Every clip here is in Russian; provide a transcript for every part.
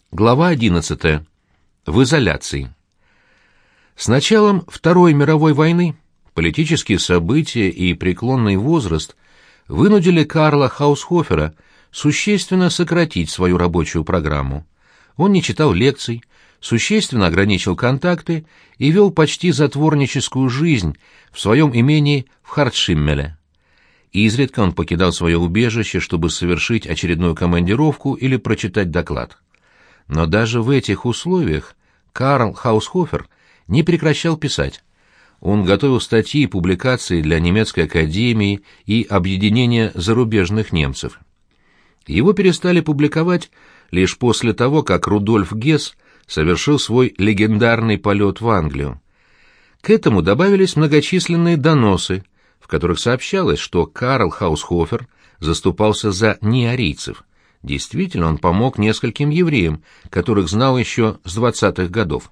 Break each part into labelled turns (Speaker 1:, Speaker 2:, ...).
Speaker 1: Глава 11. В изоляции. С началом Второй мировой войны политические события и преклонный возраст вынудили Карла Хаусхофера существенно сократить свою рабочую программу. Он не читал лекций, существенно ограничил контакты и вел почти затворническую жизнь в своем имении в Хартшиммеле. Изредка он покидал свое убежище, чтобы совершить очередную командировку или прочитать доклад. Но даже в этих условиях Карл Хаусхофер не прекращал писать. Он готовил статьи и публикации для немецкой академии и объединения зарубежных немцев. Его перестали публиковать лишь после того, как Рудольф Гесс совершил свой легендарный полет в Англию. К этому добавились многочисленные доносы, в которых сообщалось, что Карл Хаусхофер заступался за неарийцев. Действительно, он помог нескольким евреям, которых знал еще с 20-х годов.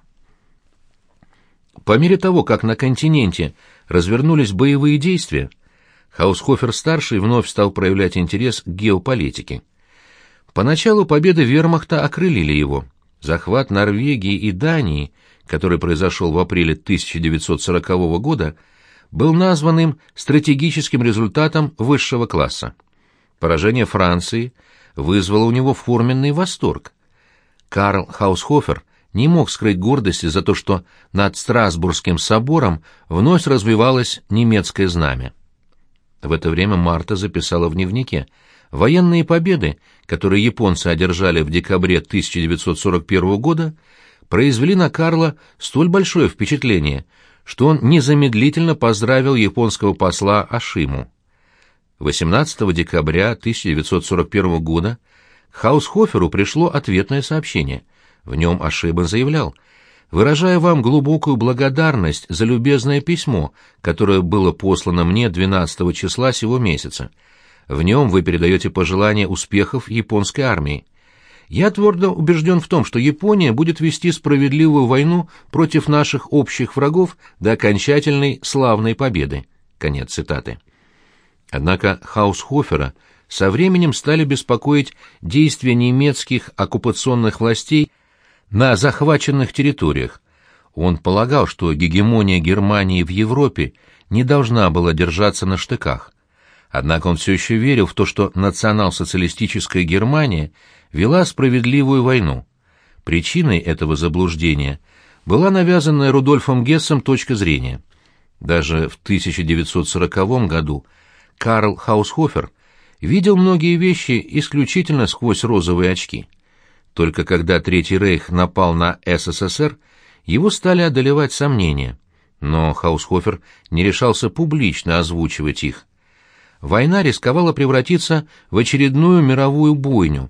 Speaker 1: По мере того, как на континенте развернулись боевые действия, Хаусхофер-старший вновь стал проявлять интерес к геополитике. Поначалу победы вермахта окрылили его. Захват Норвегии и Дании, который произошел в апреле 1940 года, был назван им стратегическим результатом высшего класса. Поражение Франции вызвало у него форменный восторг. Карл Хаусхофер не мог скрыть гордости за то, что над Страсбургским собором вновь развивалось немецкое знамя. В это время Марта записала в дневнике: военные победы, которые японцы одержали в декабре 1941 года, произвели на Карла столь большое впечатление, что он незамедлительно поздравил японского посла Ашиму. 18 декабря 1941 года Хаусхоферу пришло ответное сообщение. В нем Ашима заявлял: «Выражаю вам глубокую благодарность за любезное письмо, которое было послано мне 12 числа сего месяца. В нем вы передаете пожелания успехов японской армии. Я твердо убежден в том, что Япония будет вести справедливую войну против наших общих врагов до окончательной славной победы». Конец цитаты. Однако Хаусхофера со временем стали беспокоить действия немецких оккупационных властей на захваченных территориях. Он полагал, что гегемония Германии в Европе не должна была держаться на штыках. Однако он все еще верил в то, что национал-социалистическая Германия вела справедливую войну. Причиной этого заблуждения была навязанная Рудольфом Гессом точка зрения. Даже в 1940 году Карл Хаусхофер видел многие вещи исключительно сквозь розовые очки. Только когда Третий рейх напал на СССР, его стали одолевать сомнения, но Хаусхофер не решался публично озвучивать их. Война рисковала превратиться в очередную мировую бойню,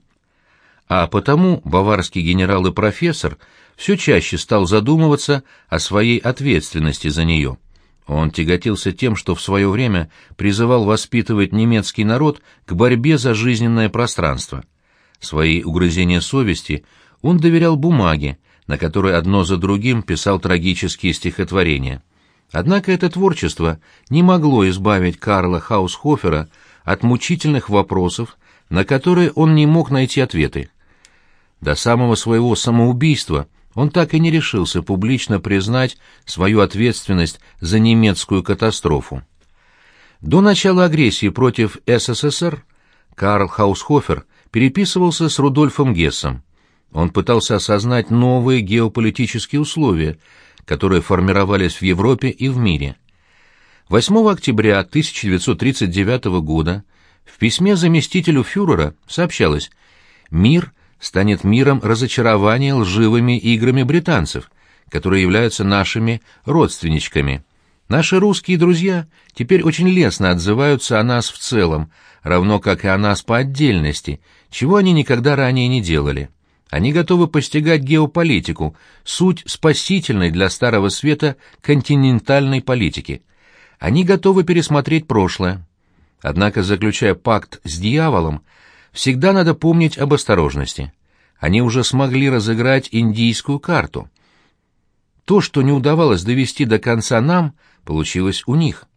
Speaker 1: а потому баварский генерал и профессор все чаще стал задумываться о своей ответственности за нее. Он тяготился тем, что в свое время призывал воспитывать немецкий народ к борьбе за жизненное пространство. Свои угрызения совести он доверял бумаге, на которой одно за другим писал трагические стихотворения. Однако это творчество не могло избавить Карла Хаусхофера от мучительных вопросов, на которые он не мог найти ответы. До самого своего самоубийства он так и не решился публично признать свою ответственность за немецкую катастрофу. До начала агрессии против СССР Карл Хаусхофер переписывался с Рудольфом Гессом. Он пытался осознать новые геополитические условия, которые формировались в Европе и в мире. 8 октября 1939 года в письме заместителю фюрера сообщалось: «Мир станет миром разочарования лживыми играми британцев, которые являются нашими родственничками. Наши русские друзья теперь очень лестно отзываются о нас в целом, равно как и о нас по отдельности, чего они никогда ранее не делали. Они готовы постигать геополитику, суть спасительной для Старого Света континентальной политики. Они готовы пересмотреть прошлое. Однако, заключая пакт с дьяволом, всегда надо помнить об осторожности. Они уже смогли разыграть индийскую карту. То, что не удавалось довести до конца нам, получилось у них.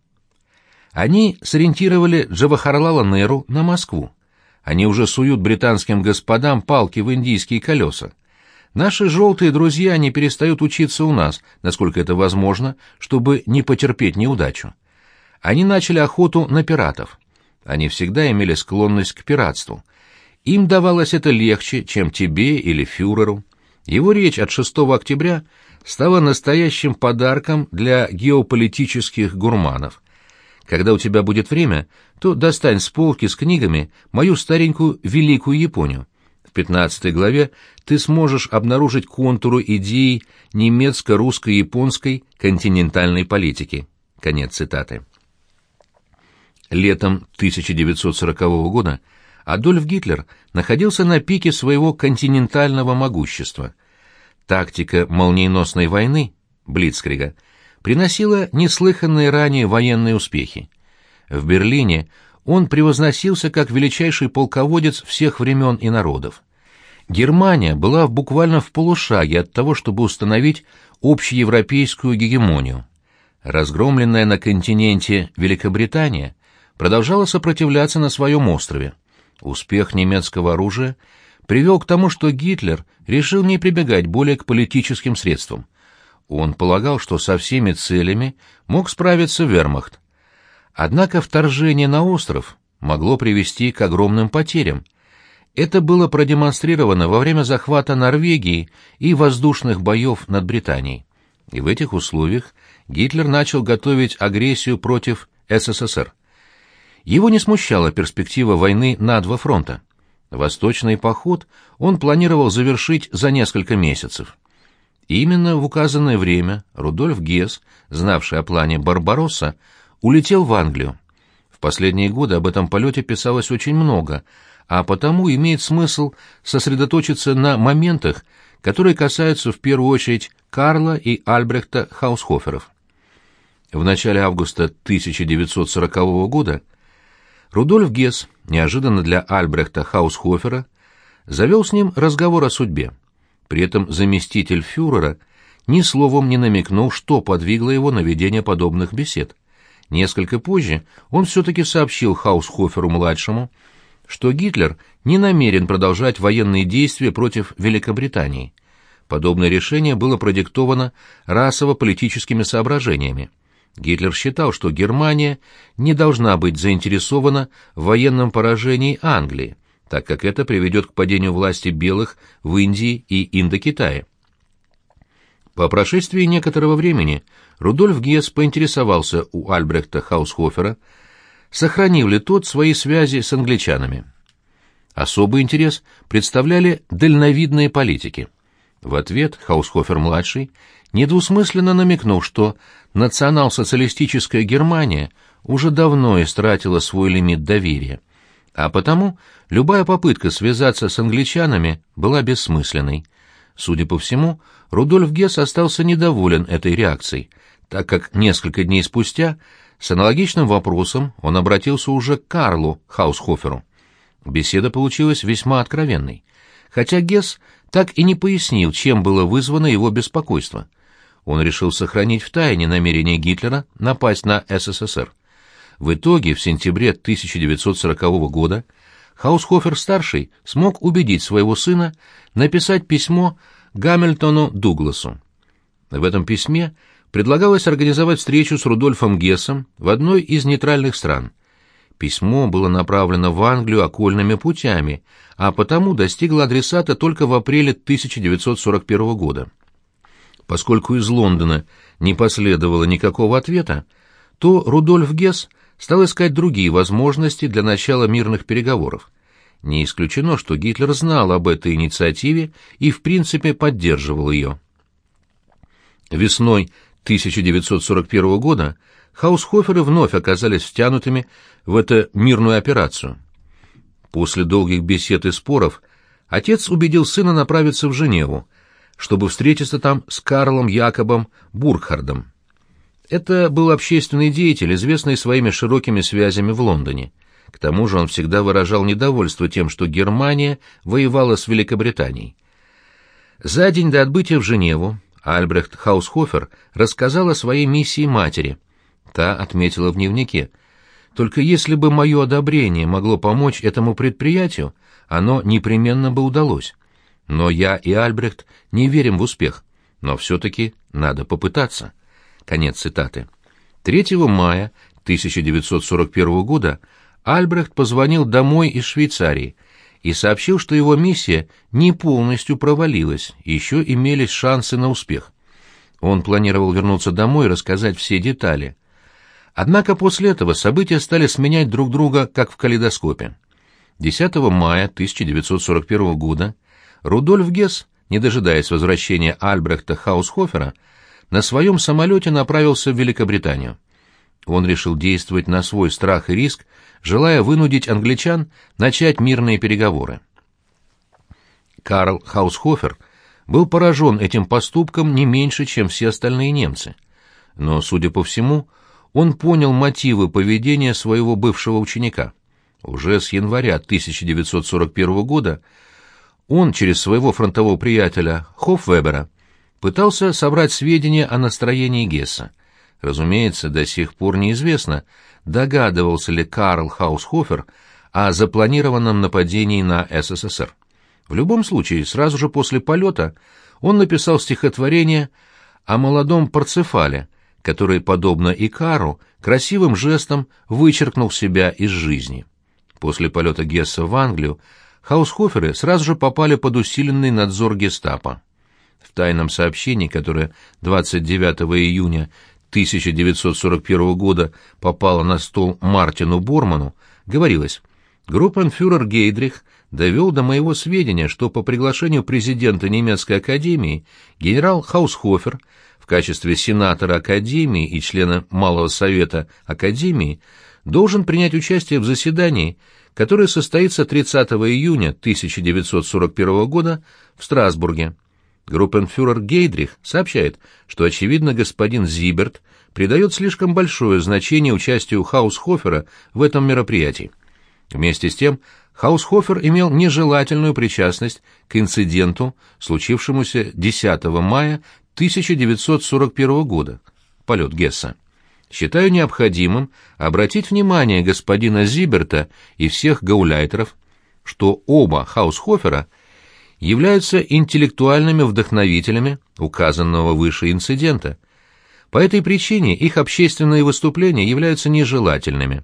Speaker 1: Они сориентировали Джавахарлала Неру на Москву. Они уже суют британским господам палки в индийские колеса. Наши желтые друзья не перестают учиться у нас, насколько это возможно, чтобы не потерпеть неудачу. Они начали охоту на пиратов. Они всегда имели склонность к пиратству. Им давалось это легче, чем тебе или фюреру. Его речь от 6 октября стала настоящим подарком для геополитических гурманов. Когда у тебя будет время, то достань с полки с книгами мою старенькую «Великую Японию». В 15 главе ты сможешь обнаружить контуры идеи немецко-русско-японской континентальной политики. Конец цитаты. Летом 1940 года Адольф Гитлер находился на пике своего континентального могущества. Тактика молниеносной войны, Блицкрига, приносила неслыханные ранее военные успехи. В Берлине он превозносился как величайший полководец всех времен и народов. Германия была буквально в полушаге от того, чтобы установить общеевропейскую гегемонию. Разгромленная на континенте Великобритания продолжала сопротивляться на своем острове. Успех немецкого оружия привел к тому, что Гитлер решил не прибегать более к политическим средствам. Он полагал, что со всеми целями мог справиться вермахт. Однако вторжение на остров могло привести к огромным потерям. Это было продемонстрировано во время захвата Норвегии и воздушных боев над Британией. И в этих условиях Гитлер начал готовить агрессию против СССР. Его не смущала перспектива войны на 2 фронта. Восточный поход он планировал завершить за несколько месяцев. И именно в указанное время Рудольф Гесс, знавший о плане «Барбаросса», улетел в Англию. В последние годы об этом полете писалось очень много, а потому имеет смысл сосредоточиться на моментах, которые касаются в первую очередь Карла и Альбрехта Хаусхоферов. В начале августа 1940 года Рудольф Гесс, неожиданно для Альбрехта Хаусхофера, завел с ним разговор о судьбе. При этом заместитель фюрера ни словом не намекнул, что подвигло его на ведение подобных бесед. Несколько позже он все-таки сообщил Хаусхоферу-младшему, что Гитлер не намерен продолжать военные действия против Великобритании. Подобное решение было продиктовано расово-политическими соображениями. Гитлер считал, что Германия не должна быть заинтересована в военном поражении Англии, так как это приведет к падению власти белых в Индии и Индокитае. По прошествии некоторого времени Рудольф Гесс поинтересовался у Альбрехта Хаусхофера, сохранил ли тот свои связи с англичанами. Особый интерес представляли дальновидные политики. В ответ Хаусхофер-младший недвусмысленно намекнул, что национал-социалистическая Германия уже давно истратила свой лимит доверия, а потому любая попытка связаться с англичанами была бессмысленной. Судя по всему, Рудольф Гесс остался недоволен этой реакцией, так как несколько дней спустя с аналогичным вопросом он обратился уже к Карлу Хаусхоферу. Беседа получилась весьма откровенной, хотя Гесс так и не пояснил, чем было вызвано его беспокойство. Он решил сохранить в тайне намерение Гитлера напасть на СССР. В итоге, в сентябре 1940 года Хаусхофер-старший смог убедить своего сына написать письмо Гамильтону Дугласу. В этом письме предлагалось организовать встречу с Рудольфом Гессом в одной из нейтральных стран. Письмо было направлено в Англию окольными путями, а потому достигло адресата только в апреле 1941 года. Поскольку из Лондона не последовало никакого ответа, то Рудольф Гесс стал искать другие возможности для начала мирных переговоров. Не исключено, что Гитлер знал об этой инициативе и в принципе поддерживал ее. Весной 1941 года Хаусхоферы вновь оказались втянутыми в эту мирную операцию. После долгих бесед и споров отец убедил сына направиться в Женеву, чтобы встретиться там с Карлом Якобом Буркхардом. Это был общественный деятель, известный своими широкими связями в Лондоне. К тому же он всегда выражал недовольство тем, что Германия воевала с Великобританией. За день до отбытия в Женеву Альбрехт Хаусхофер рассказал о своей миссии матери. Та отметила в дневнике: «Только если бы мое одобрение могло помочь этому предприятию, оно непременно бы удалось. Но я и Альбрехт не верим в успех, но все-таки надо попытаться». Конец цитаты. 3 мая 1941 года Альбрехт позвонил домой из Швейцарии и сообщил, что его миссия не полностью провалилась, еще имелись шансы на успех. Он планировал вернуться домой и рассказать все детали. Однако после этого события стали сменять друг друга, как в калейдоскопе. 10 мая 1941 года Рудольф Гесс, не дожидаясь возвращения Альбрехта Хаусхофера, на своем самолете направился в Великобританию. Он решил действовать на свой страх и риск, желая вынудить англичан начать мирные переговоры. Карл Хаусхофер был поражен этим поступком не меньше, чем все остальные немцы. Но, судя по всему, он понял мотивы поведения своего бывшего ученика. Уже с января 1941 года он через своего фронтового приятеля Хофвебера пытался собрать сведения о настроении Гесса. Разумеется, до сих пор неизвестно, догадывался ли Карл Хаусхофер о запланированном нападении на СССР. В любом случае, сразу же после полета он написал стихотворение о молодом Парцефале, который, подобно Икару, красивым жестом вычеркнул себя из жизни. После полета Гесса в Англию Хаусхоферы сразу же попали под усиленный надзор гестапо. В тайном сообщении, которое 29 июня 1941 года попало на стол Мартину Борману, говорилось: «Группенфюрер Гейдрих довел до моего сведения, что по приглашению президента немецкой академии генерал Хаусхофер в качестве сенатора академии и члена Малого совета академии должен принять участие в заседании, которое состоится 30 июня 1941 года в Страсбурге. Группенфюрер Гейдрих сообщает, что, очевидно, господин Зиберт придает слишком большое значение участию Хаусхофера в этом мероприятии. Вместе с тем, Хаусхофер имел нежелательную причастность к инциденту, случившемуся 10 мая 1941 года, полет Гесса. Считаю необходимым обратить внимание господина Зиберта и всех гауляйтеров, что оба Хаусхофера являются интеллектуальными вдохновителями указанного выше инцидента. По этой причине их общественные выступления являются нежелательными.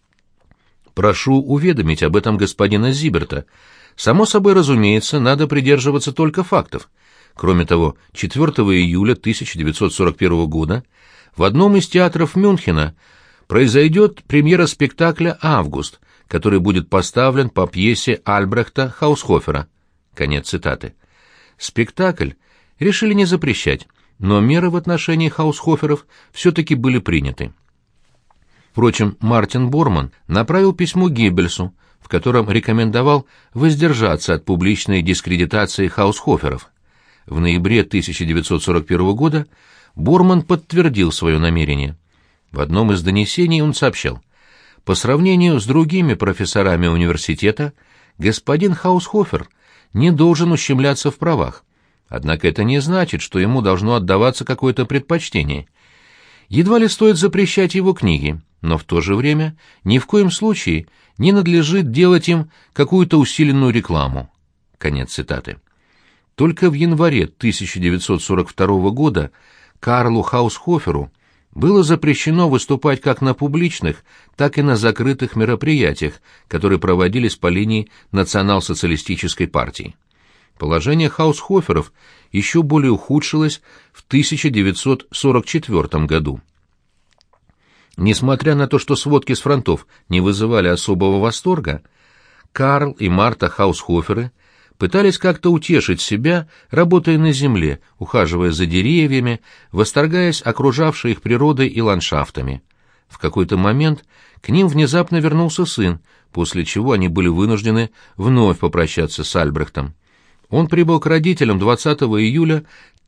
Speaker 1: Прошу уведомить об этом господина Зиберта. Само собой, разумеется, надо придерживаться только фактов. Кроме того, 4 июля 1941 года в одном из театров Мюнхена произойдет премьера спектакля «Август», который будет поставлен по пьесе Альбрехта Хаусхофера. Конец цитаты. Спектакль решили не запрещать, но меры в отношении Хаусхоферов все-таки были приняты. Впрочем, Мартин Борман направил письмо Геббельсу, в котором рекомендовал воздержаться от публичной дискредитации Хаусхоферов. В ноябре 1941 года Борман подтвердил свое намерение. В одном из донесений он сообщал: «По сравнению с другими профессорами университета, господин Хаусхофер не должен ущемляться в правах, однако это не значит, что ему должно отдаваться какое-то предпочтение. Едва ли стоит запрещать его книги, но в то же время ни в коем случае не надлежит делать им какую-то усиленную рекламу». Конец цитаты. Только в январе 1942 года Карлу Хаусхоферу было запрещено выступать как на публичных, так и на закрытых мероприятиях, которые проводились по линии национал-социалистической партии. Положение Хаусхоферов еще более ухудшилось в 1944 году. Несмотря на то, что сводки с фронтов не вызывали особого восторга, Карл и Марта Хаусхоферы пытались как-то утешить себя, работая на земле, ухаживая за деревьями, восторгаясь окружавшей их природой и ландшафтами. В какой-то момент к ним внезапно вернулся сын, после чего они были вынуждены вновь попрощаться с Альбрехтом. Он прибыл к родителям 20 июля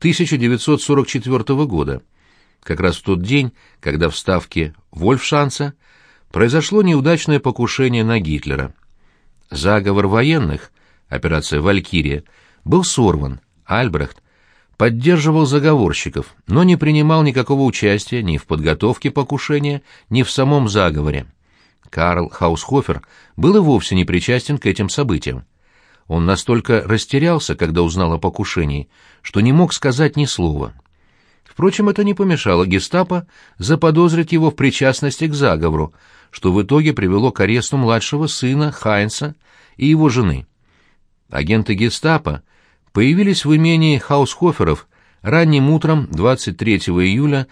Speaker 1: 1944 года, как раз в тот день, когда в ставке Вольфшанца произошло неудачное покушение на Гитлера. Заговор военных, операция «Валькирия», был сорван. Альбрехт поддерживал заговорщиков, но не принимал никакого участия ни в подготовке покушения, ни в самом заговоре. Карл Хаусхофер был и вовсе не причастен к этим событиям. Он настолько растерялся, когда узнал о покушении, что не мог сказать ни слова. Впрочем, это не помешало гестапо заподозрить его в причастности к заговору, что в итоге привело к аресту младшего сына Хайнца и его жены. Агенты гестапо появились в имении Хаусхоферов ранним утром 23 июля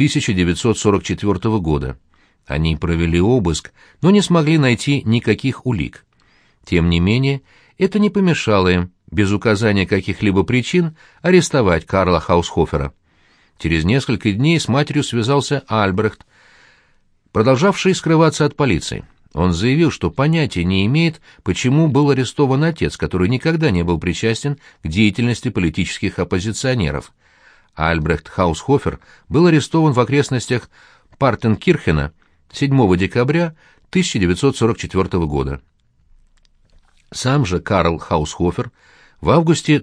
Speaker 1: 1944 года. Они провели обыск, но не смогли найти никаких улик. Тем не менее, это не помешало им, без указания каких-либо причин, арестовать Карла Хаусхофера. Через несколько дней с матерью связался Альбрехт, продолжавший скрываться от полиции. Он заявил, что понятия не имеет, почему был арестован отец, который никогда не был причастен к деятельности политических оппозиционеров. Альбрехт Хаусхофер был арестован в окрестностях Партенкирхена 7 декабря 1944 года. Сам же Карл Хаусхофер в августе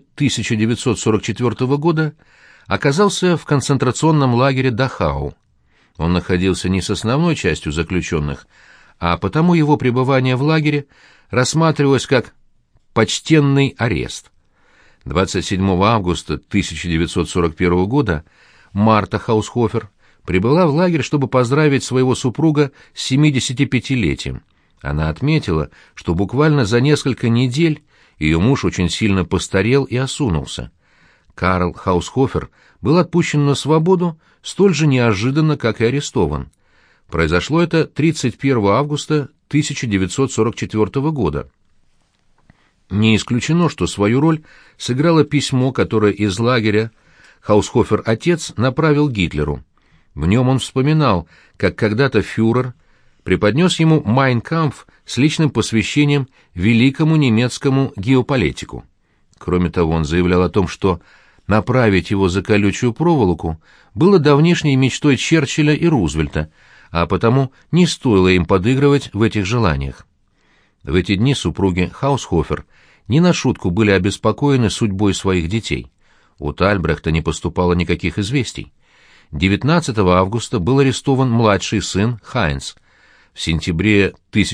Speaker 1: 1944 года оказался в концентрационном лагере Дахау. Он находился не с основной частью заключенных, а потому его пребывание в лагере рассматривалось как почтенный арест. 27 августа 1941 года Марта Хаусхофер прибыла в лагерь, чтобы поздравить своего супруга с 75-летием. Она отметила, что буквально за несколько недель ее муж очень сильно постарел и осунулся. Карл Хаусхофер был отпущен на свободу столь же неожиданно, как и арестован. Произошло это 31 августа 1944 года. Не исключено, что свою роль сыграло письмо, которое из лагеря Хаусхофер-отец направил Гитлеру. В нем он вспоминал, как когда-то фюрер преподнес ему «Майн кампф» с личным посвящением великому немецкому геополитику. Кроме того, он заявлял о том, что направить его за колючую проволоку было давнишней мечтой Черчилля и Рузвельта, а потому не стоило им подыгрывать в этих желаниях. В эти дни супруги Хаусхофер не на шутку были обеспокоены судьбой своих детей. От Альбрехта не поступало никаких известий. 19 августа был арестован младший сын Хайнц. В сентябре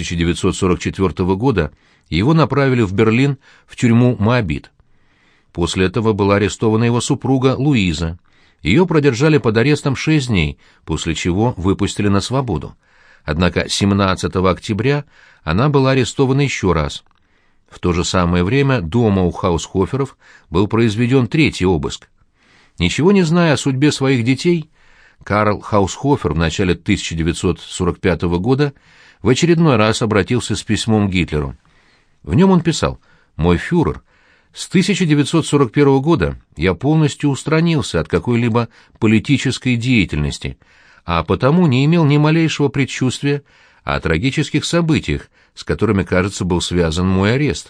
Speaker 1: 1944 года его направили в Берлин в тюрьму Моабит. После этого была арестована его супруга Луиза. Ее продержали под арестом 6 дней, после чего выпустили на свободу. Однако 17 октября она была арестована еще раз. В то же самое время дома у Хаусхоферов был произведен 3-й обыск. Ничего не зная о судьбе своих детей, Карл Хаусхофер в начале 1945 года в очередной раз обратился с письмом к Гитлеру. В нем он писал: «Мой фюрер, с 1941 года я полностью устранился от какой-либо политической деятельности, а потому не имел ни малейшего предчувствия о трагических событиях, с которыми, кажется, был связан мой арест.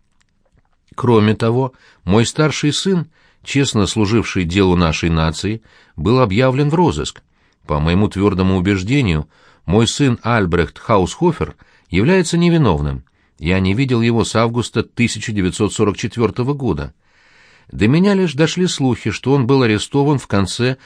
Speaker 1: Кроме того, мой старший сын, честно служивший делу нашей нации, был объявлен в розыск. По моему твердому убеждению, мой сын Альбрехт Хаусхофер является невиновным. Я не видел его с августа 1944 года. До меня лишь дошли слухи, что он был арестован в конце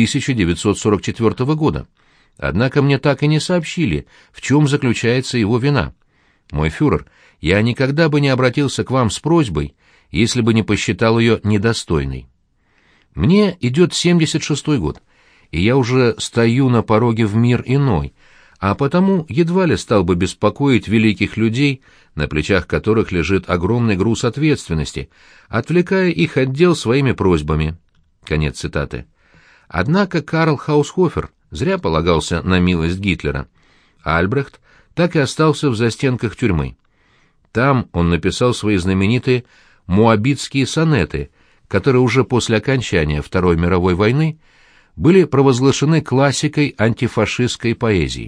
Speaker 1: 1944 года. Однако мне так и не сообщили, в чем заключается его вина. Мой фюрер, я никогда бы не обратился к вам с просьбой, если бы не посчитал ее недостойной. Мне идет 76-й год, и я уже стою на пороге в мир иной, а потому едва ли стал бы беспокоить великих людей, на плечах которых лежит огромный груз ответственности, отвлекая их от дел своими просьбами». Конец цитаты. Однако Карл Хаусхофер зря полагался на милость Гитлера. Альбрехт так и остался в застенках тюрьмы. Там он написал свои знаменитые «Моабитские сонеты», которые уже после окончания Второй мировой войны были провозглашены классикой антифашистской поэзии.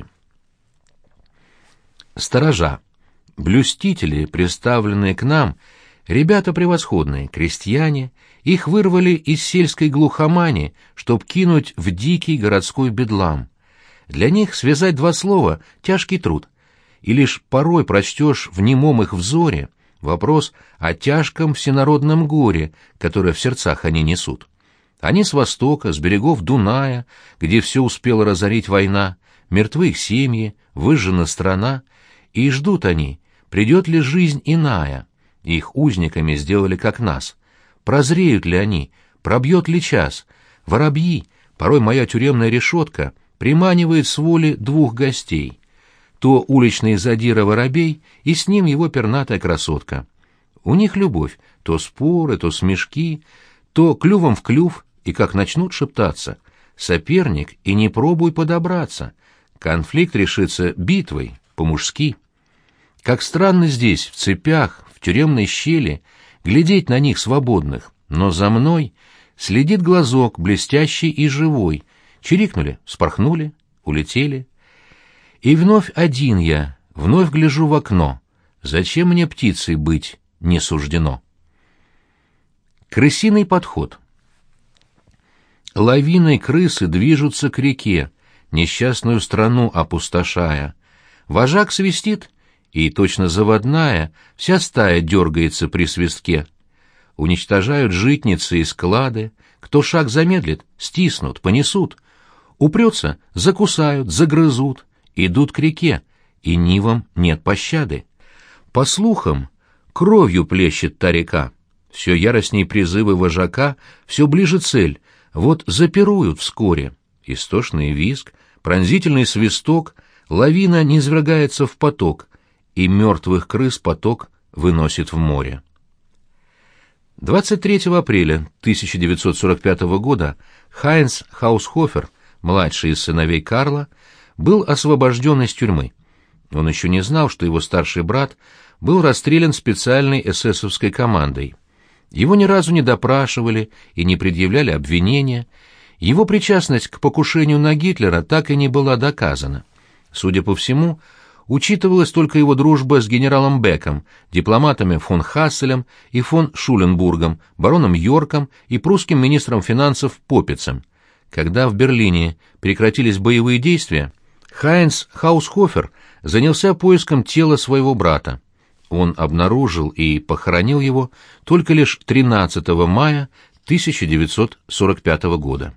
Speaker 1: Сторожа, блюстители, представленные к нам, ребята превосходные, крестьяне, их вырвали из сельской глухомани, чтоб кинуть в дикий городской бедлам. Для них связать 2 слова — тяжкий труд, и лишь порой прочтешь в немом их взоре вопрос о тяжком всенародном горе, которое в сердцах они несут. Они с востока, с берегов Дуная, где все успела разорить война, мертвы их семьи, выжжена страна, и ждут они, придет ли жизнь иная, их узниками сделали как нас. Прозреют ли они, пробьет ли час? Воробьи, порой моя тюремная решетка, приманивает с воли двух гостей. То уличный задира-воробей, и с ним его пернатая красотка. У них любовь, то споры, то смешки, то клювом в клюв, и как начнут шептаться. Соперник, и не пробуй подобраться. Конфликт решится битвой, по-мужски. Как странно здесь, в цепях, в тюремной щели, глядеть на них свободных, но за мной следит глазок, блестящий и живой. Чирикнули, вспорхнули, улетели. И вновь один я, вновь гляжу в окно. Зачем мне птицей быть не суждено? Крысиный подход. Лавиной крысы движутся к реке, несчастную страну опустошая. Вожак свистит, и, точно заводная, вся стая дергается при свистке. Уничтожают житницы и склады, кто шаг замедлит, стиснут, понесут. Упрется, закусают, загрызут, идут к реке, и нивам нет пощады. По слухам, кровью плещет та река. Все яростней призывы вожака, все ближе цель, вот запируют вскоре. Истошный визг, пронзительный свисток, лавина низвергается в поток, и мертвых крыс поток выносит в море. 23 апреля 1945 года Хайнц Хаусхофер, младший из сыновей Карла, был освобожден из тюрьмы. Он еще не знал, что его старший брат был расстрелян специальной эсэсовской командой. Его ни разу не допрашивали и не предъявляли обвинения. Его причастность к покушению на Гитлера так и не была доказана. Судя по всему, учитывалась только его дружба с генералом Беком, дипломатами фон Хасселем и фон Шуленбургом, бароном Йорком и прусским министром финансов Поппицем. Когда в Берлине прекратились боевые действия, Хайнц Хаусхофер занялся поиском тела своего брата. Он обнаружил и похоронил его только лишь 13 мая 1945 года.